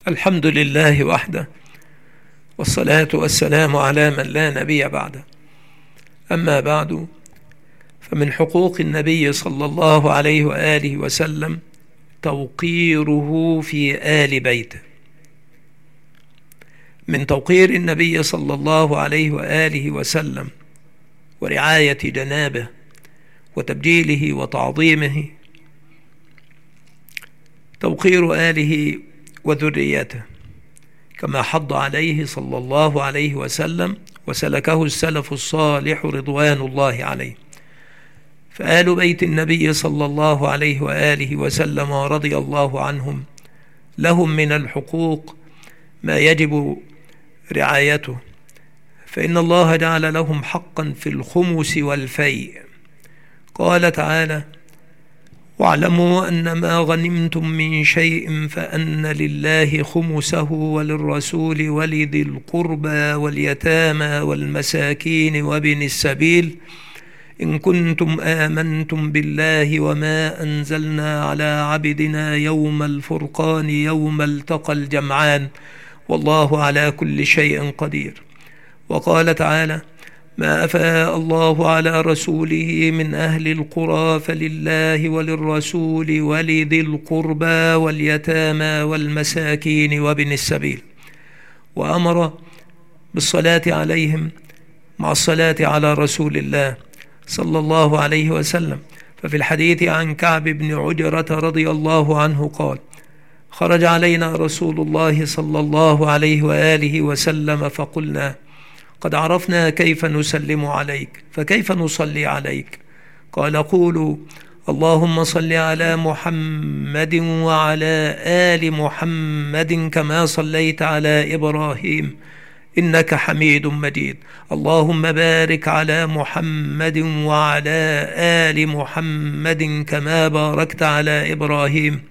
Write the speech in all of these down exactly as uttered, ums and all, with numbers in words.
الحمد لله وحده، والصلاة والسلام على من لا نبي بعده. أما بعد، فمن حقوق النبي صلى الله عليه وآله وسلم توقيره في آل بيته. من توقير النبي صلى الله عليه وآله وسلم ورعاية جنابه وتبجيله وتعظيمه توقير آله وذريته، كما حض عليه صلى الله عليه وسلم وسلكه السلف الصالح رضوان الله عليه. فآل بيت النبي صلى الله عليه وآله وسلم رضي الله عنهم لهم من الحقوق ما يجب رعايته، فإن الله جعل لهم حقا في الخمس والفيء. قال تعالى: واعلموا أن ما غنمتم من شيء فأن لله خمسه وللرسول ولذي القربى واليتامى والمساكين وابن السبيل إن كنتم آمنتم بالله وما أنزلنا على عبدنا يوم الفرقان يوم التقى الجمعان والله على كل شيء قدير. وقال تعالى: ما أفاء الله على رسوله من أهل القرى فلله وللرسول ولذي القربى واليتامى والمساكين وابن السبيل. وأمر بالصلاة عليهم مع الصلاة على رسول الله صلى الله عليه وسلم. ففي الحديث عن كعب بن عجرة رضي الله عنه قال: خرج علينا رسول الله صلى الله عليه وآله وسلم فقلنا: قد عرفنا كيف نسلم عليك، فكيف نصلي عليك؟ قال: قولوا اللهم صل على محمد وعلى آل محمد كما صليت على إبراهيم إنك حميد مجيد، اللهم بارك على محمد وعلى آل محمد كما باركت على إبراهيم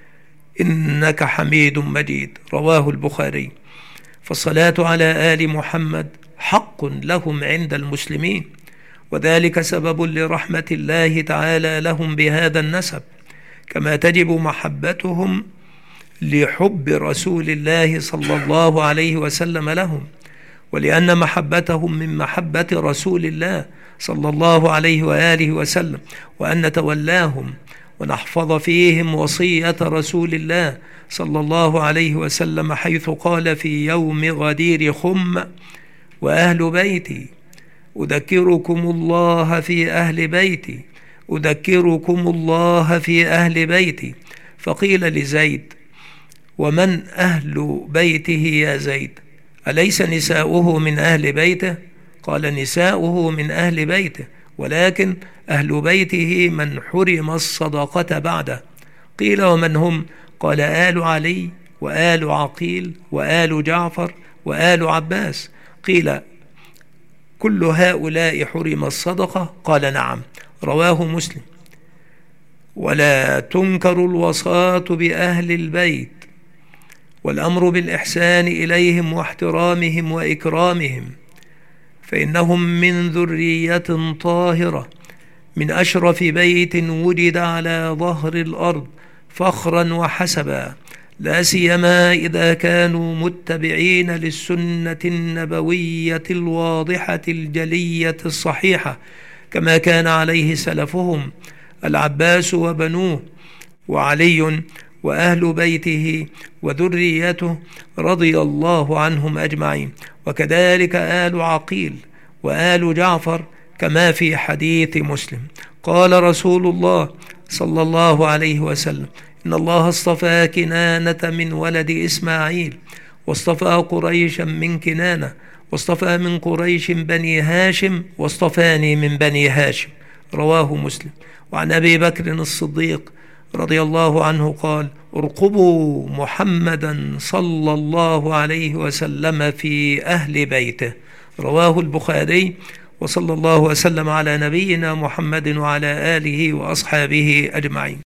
إنك حميد مجيد. رواه البخاري. فالصلاة على آل محمد حق لهم عند المسلمين، وذلك سبب لرحمة الله تعالى لهم بهذا النسب، كما تجب محبتهم لحب رسول الله صلى الله عليه وسلم لهم، ولأن محبتهم من محبة رسول الله صلى الله عليه وآله وسلم، وأن نتولاهم ونحفظ فيهم وصية رسول الله صلى الله عليه وسلم، حيث قال في يوم غدير خم: وأهل بيتي أذكركم الله في أهل بيتي أذكركم الله في أهل بيتي. فقيل لزيد: ومن أهل بيته يا زيد؟ أليس نساؤه من أهل بيته؟ قال: نساؤه من أهل بيته، ولكن أهل بيته من حرم الصدقة بعده. قيل: ومن هم؟ قال: آل علي وآل عقيل وآل جعفر وآل عباس. قيل: كل هؤلاء حرم الصدقة؟ قال: نعم. رواه مسلم. ولا تنكر الوصاة بأهل البيت، والأمر بالإحسان إليهم واحترامهم وإكرامهم، فإنهم من ذرية طاهرة من أشرف بيت وجد على ظهر الأرض فخرا وحسبا، لا سيما إذا كانوا متبعين للسنة النبوية الواضحة الجلية الصحيحة، كما كان عليه سلفهم العباس وبنوه وعلي وأهل بيته وذريته رضي الله عنهم أجمعين، وكذلك آل عقيل وآل جعفر، كما في حديث مسلم. قال رسول الله صلى الله عليه وسلم: إن الله اصطفى كنانة من ولد إسماعيل، واصطفى قريشا من كنانة، واصطفى من قريش بني هاشم، واصطفاني من بني هاشم. رواه مسلم. وعن أبي بكر الصديق رضي الله عنه قال: ارقبوا محمدا صلى الله عليه وسلم في أهل بيته. رواه البخاري. وصلى الله وسلم على نبينا محمد وعلى آله وأصحابه أجمعين.